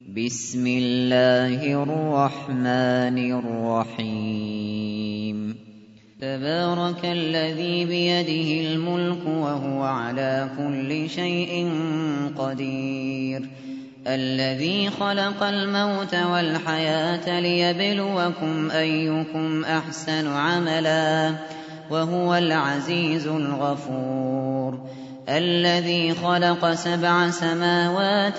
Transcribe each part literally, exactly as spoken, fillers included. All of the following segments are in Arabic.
بسم الله الرحمن الرحيم تبارك الذي بيده الملك وهو على كل شيء قدير الذي خلق الموت والحياة ليبلوكم أيكم أحسن عملا وهو العزيز الغفور الذي خلق سبع سماوات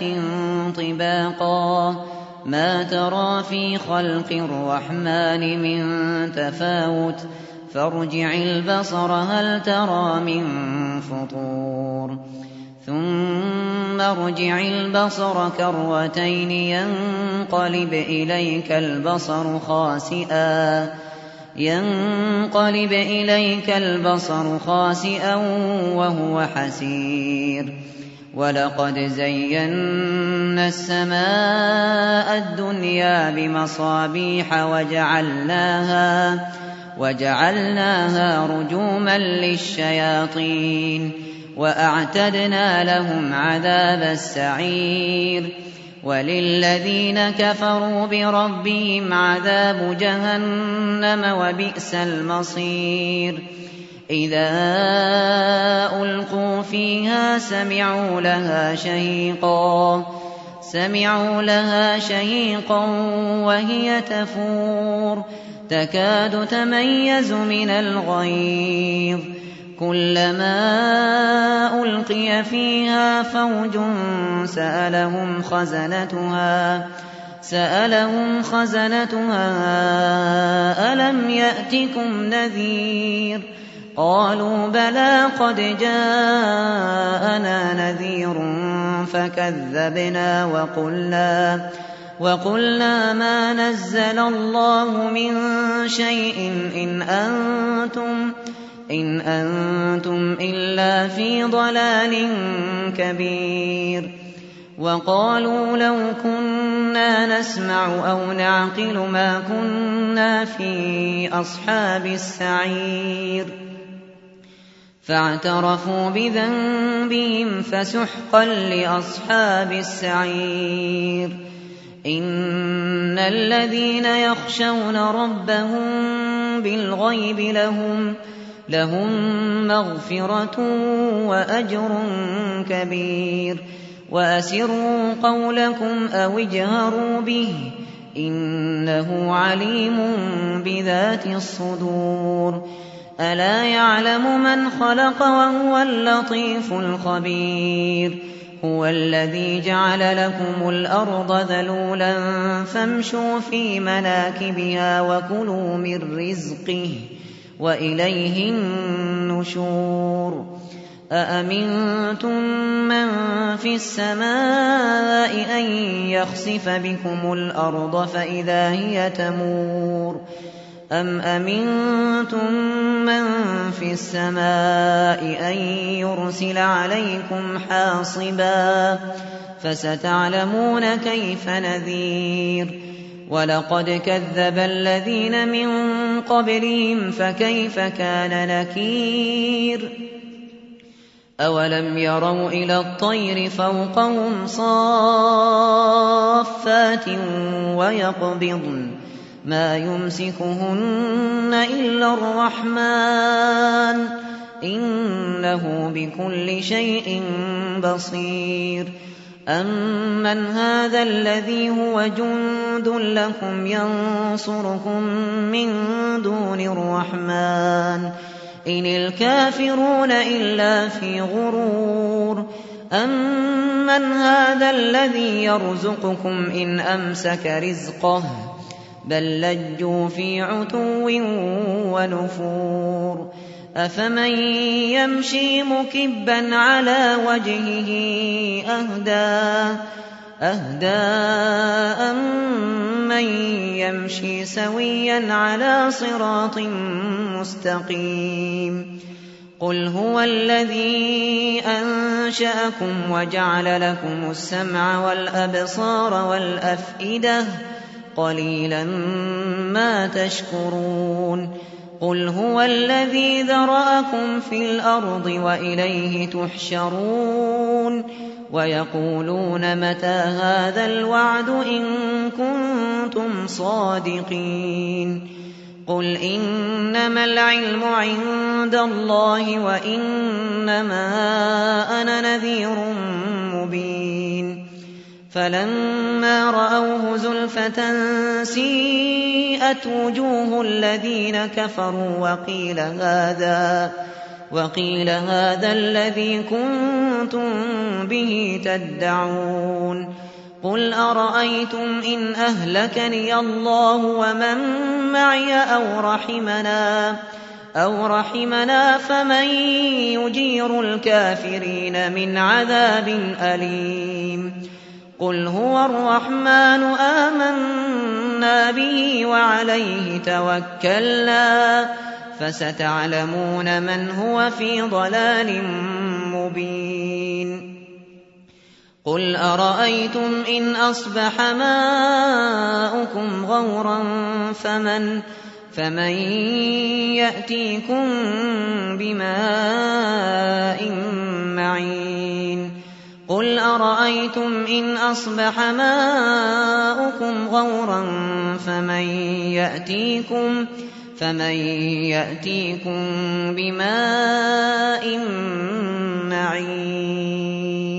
طباقا ما ترى في خلق الرحمن من تفاوت فارجع البصر هل ترى من فطور ثم ارجع البصر كرتين ينقلب إليك البصر خاسئا ينقلب إليك البصر خاسئا وهو حسير ولقد زينا السماء الدنيا بمصابيح وجعلناها وجعلناها رجوما للشياطين وأعتدنا لهم عذاب السعير وللذين كفروا بربهم عذاب جهنم وبئس المصير إذا ألقوا فيها سمعوا لها شهيقا سمعوا لها شهيقا وهي تفور تكاد تميز من الغيظ كلما ألقي فيها فوج سألهم خزنتها سألهم خزنتها ألم يأتكم نذير قالوا بلى قد جاءنا نذير فكذبنا وقلنا وقلنا ما نزل الله من شيء إن أنتم إن أنتم إلا في ضلال كبير وقالوا لو كنا نسمع أو نعقل ما كنا في أصحاب السعير فاعترفوا بذنبهم فسحقا لأصحاب السعير إن الذين يخشون ربهم بالغيب لهم لهم مغفرة وأجر كبير وأسروا قولكم أو اجهروا به إنه عليم بذات الصدور ألا يعلم من خلق وهو اللطيف الخبير هو الذي جعل لكم الأرض ذلولا فامشوا في مناكبها وكلوا من رزقه وإليه النشور أأمنتم من في السماء أن يخسف بكم الأرض فإذا هي تمور أم أمنتم من في السماء أن يرسل عليكم حاصبا فستعلمون كيف نذير ولقد كذب الذين من قبلهم فكيف كان نكير أولم يروا إلى الطير فوقهم صافات ويقبضن ما يمسكهن إلا الرحمن إنه بكل شيء بصير أمن هذا الذي هو جند لكم ينصركم من دون الرحمن إن الكافرون إلا في غرور أمن هذا الذي يرزقكم إن أمسك رزقه بل لجوا في عتو ونفور أفمن يمشي مكبا على وجهه أهدى أهدى أمن يمشي سويا على صراط مستقيم قل هو الذي أنشأكم وجعل لكم السمع والأبصار والأفئدة قليلا ما تشكرون قل هو الذي ذرأكم في الأرض وإليه تحشرون ينظرون ويقولون متى هذا الوعد إن كنتم صادقين قل إنما العلم عند الله وإنما أنا نذير مبين فلما رأوه زلفة سيئت وجوه الذين كفروا وقيل هذا وقيل هذا الذي كنتم به تدعون قل أرأيتم إن أهلكني الله ومن معي أو رحمنا أو رحمنا فمن يجير الكافرين من عذاب أليم قل هو الرحمن آمنا به وعليه توكلنا فستعلمون من هو في ضلال مبين قل أرأيتم إن أصبح ماؤكم غورا فمن, فمن يأتيكم بماء معين قل أرأيتم إن أصبح ماؤكم غورا فمن يأتيكم فمن يأتيكم بماء معين